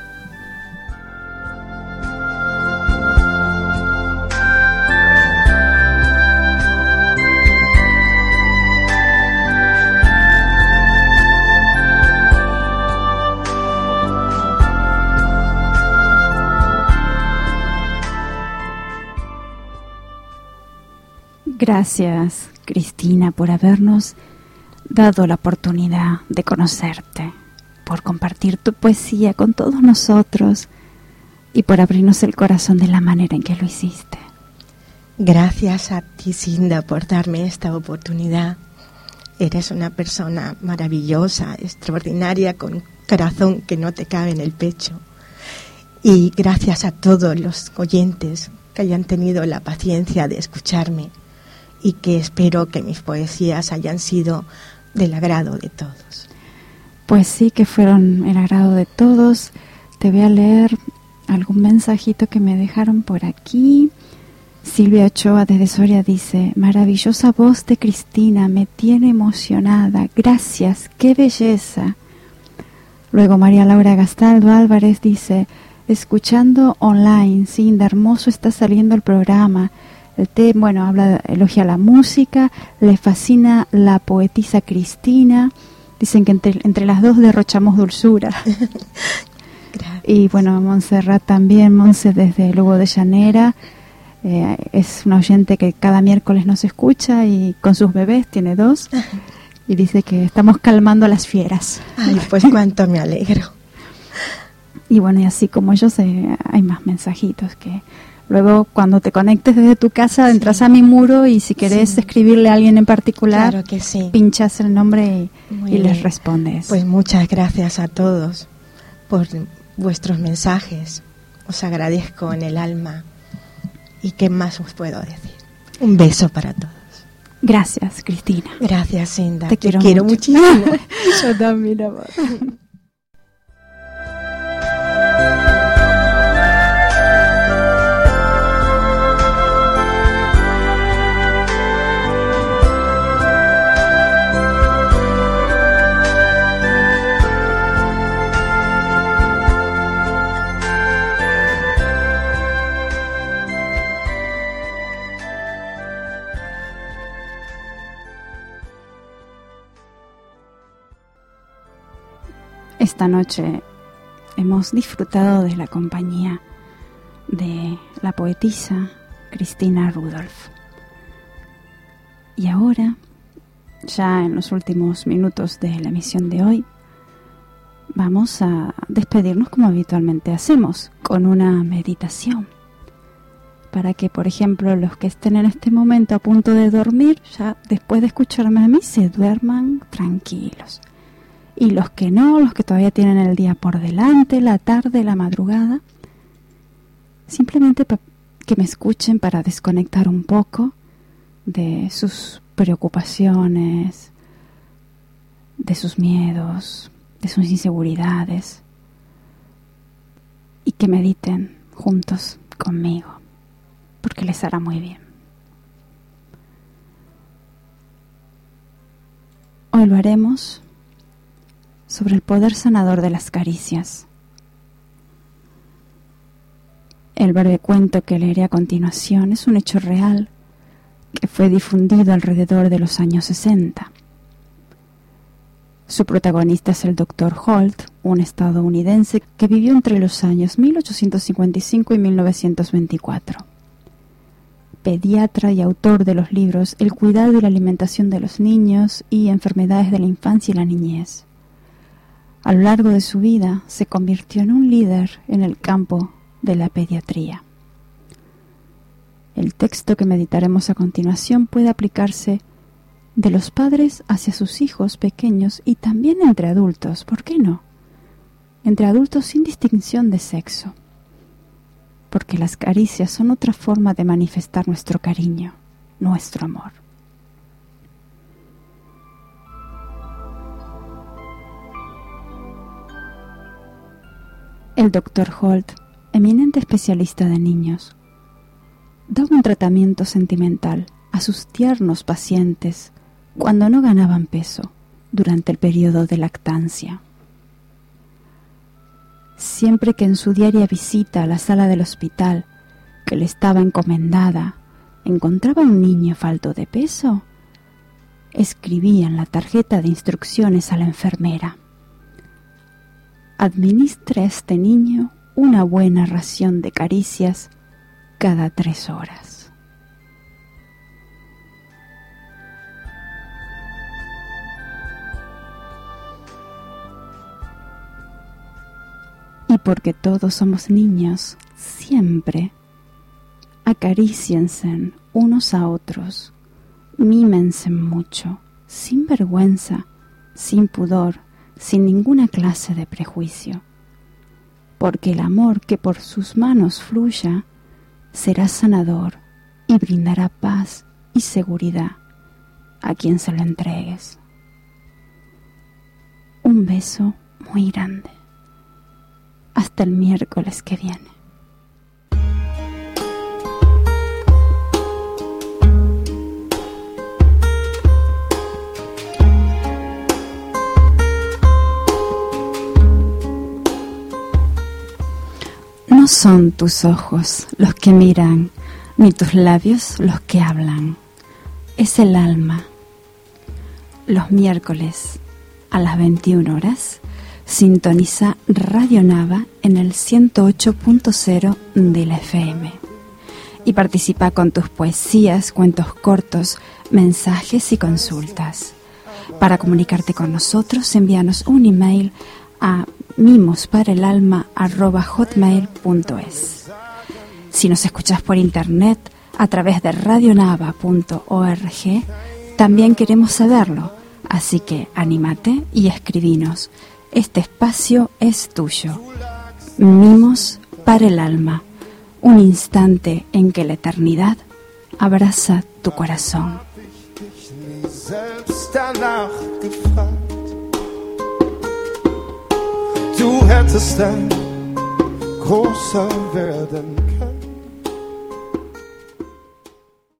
Gracias, Cristina, por habernos dado la oportunidad de conocerte, por compartir tu poesía con todos nosotros y por abrirnos el corazón de la manera en que lo hiciste. Gracias a ti, Cinda, por darme esta oportunidad. Eres una persona maravillosa, extraordinaria, con un corazón que no te cabe en el pecho. Y gracias a todos los oyentes que hayan tenido la paciencia de escucharme, y que espero que mis poesías hayan sido del agrado de todos. Pues sí, que fueron el agrado de todos. Te voy a leer algún mensajito que me dejaron por aquí. Silvia Ochoa desde Soria dice: maravillosa voz de Cristina, me tiene emocionada, gracias, qué belleza. Luego María Laura Gastaldo Álvarez dice: escuchando online, Cinda, hermoso está saliendo el programa. El té, bueno, habla, elogia la música, le fascina la poetisa Cristina. Dicen que entre, entre las dos derrochamos dulzura. Y bueno, Montserrat también, Monse desde Lugo de Llanera, eh, es una oyente que cada miércoles nos escucha y con sus bebés, tiene dos, y dice que estamos calmando a las fieras. Ay, pues cuánto me alegro. Y bueno, y así como ellos, eh, hay más mensajitos que... Luego, cuando te conectes desde tu casa, sí, entras a mi muro y si querés sí. escribirle a alguien en particular, claro que sí. pinchas el nombre y, y les respondes. Pues muchas gracias a todos por vuestros mensajes. Os agradezco en el alma. ¿Y qué más os puedo decir? Un beso para todos. Gracias, Cristina. Gracias, Cinda. Te, Te quiero, quiero mucho. muchísimo. Yo también, amor. Esta noche hemos disfrutado de la compañía de la poetisa Cristina Rudolph. Y ahora, ya en los últimos minutos de la emisión de hoy, vamos a despedirnos como habitualmente hacemos, con una meditación. Para que, por ejemplo, los que estén en este momento a punto de dormir, ya después de escucharme a mí, se duerman tranquilos. Y los que no, los que todavía tienen el día por delante, la tarde, la madrugada, simplemente que me escuchen para desconectar un poco de sus preocupaciones, de sus miedos, de sus inseguridades, y que mediten juntos conmigo, porque les hará muy bien. Hoy lo haremos sobre el poder sanador de las caricias. El breve cuento que leeré a continuación es un hecho real que fue difundido alrededor de los años sesenta. Su protagonista es el doctor Holt, un estadounidense que vivió entre los años mil ochocientos cincuenta y cinco y mil novecientos veinticuatro. Pediatra y autor de los libros El cuidado y la alimentación de los niños y Enfermedades de la infancia y la niñez. A lo largo de su vida se convirtió en un líder en el campo de la pediatría. El texto que meditaremos a continuación puede aplicarse de los padres hacia sus hijos pequeños y también entre adultos, ¿por qué no? Entre adultos sin distinción de sexo, porque las caricias son otra forma de manifestar nuestro cariño, nuestro amor. El doctor Holt eminente especialista de niños, daba un tratamiento sentimental a sus tiernos pacientes cuando no ganaban peso durante el periodo de lactancia. Siempre que en su diaria visita a la sala del hospital que le estaba encomendada encontraba un niño falto de peso, escribía en la tarjeta de instrucciones a la enfermera: administre a este niño una buena ración de caricias cada tres horas. Y porque todos somos niños, siempre acaríciense unos a otros, mímense mucho, sin vergüenza, sin pudor, sin ninguna clase de prejuicio, porque el amor que por sus manos fluya será sanador y brindará paz y seguridad a quien se lo entregues. Un beso muy grande. Hasta el miércoles que viene. No son tus ojos los que miran, ni tus labios los que hablan. Es el alma. Los miércoles a las veintiuna horas, sintoniza Radio Nava en el ciento ocho punto cero de la F M y participa con tus poesías, cuentos cortos, mensajes y consultas. Para comunicarte con nosotros, envíanos un email a mimosparaelalma arroba hotmail punto es. Si nos escuchas por internet a través de radionava punto org, también queremos saberlo, así que anímate y escribinos. Este espacio es tuyo. Mimos para el alma, un instante en que la eternidad abraza tu corazón. Du hättest ein großer werden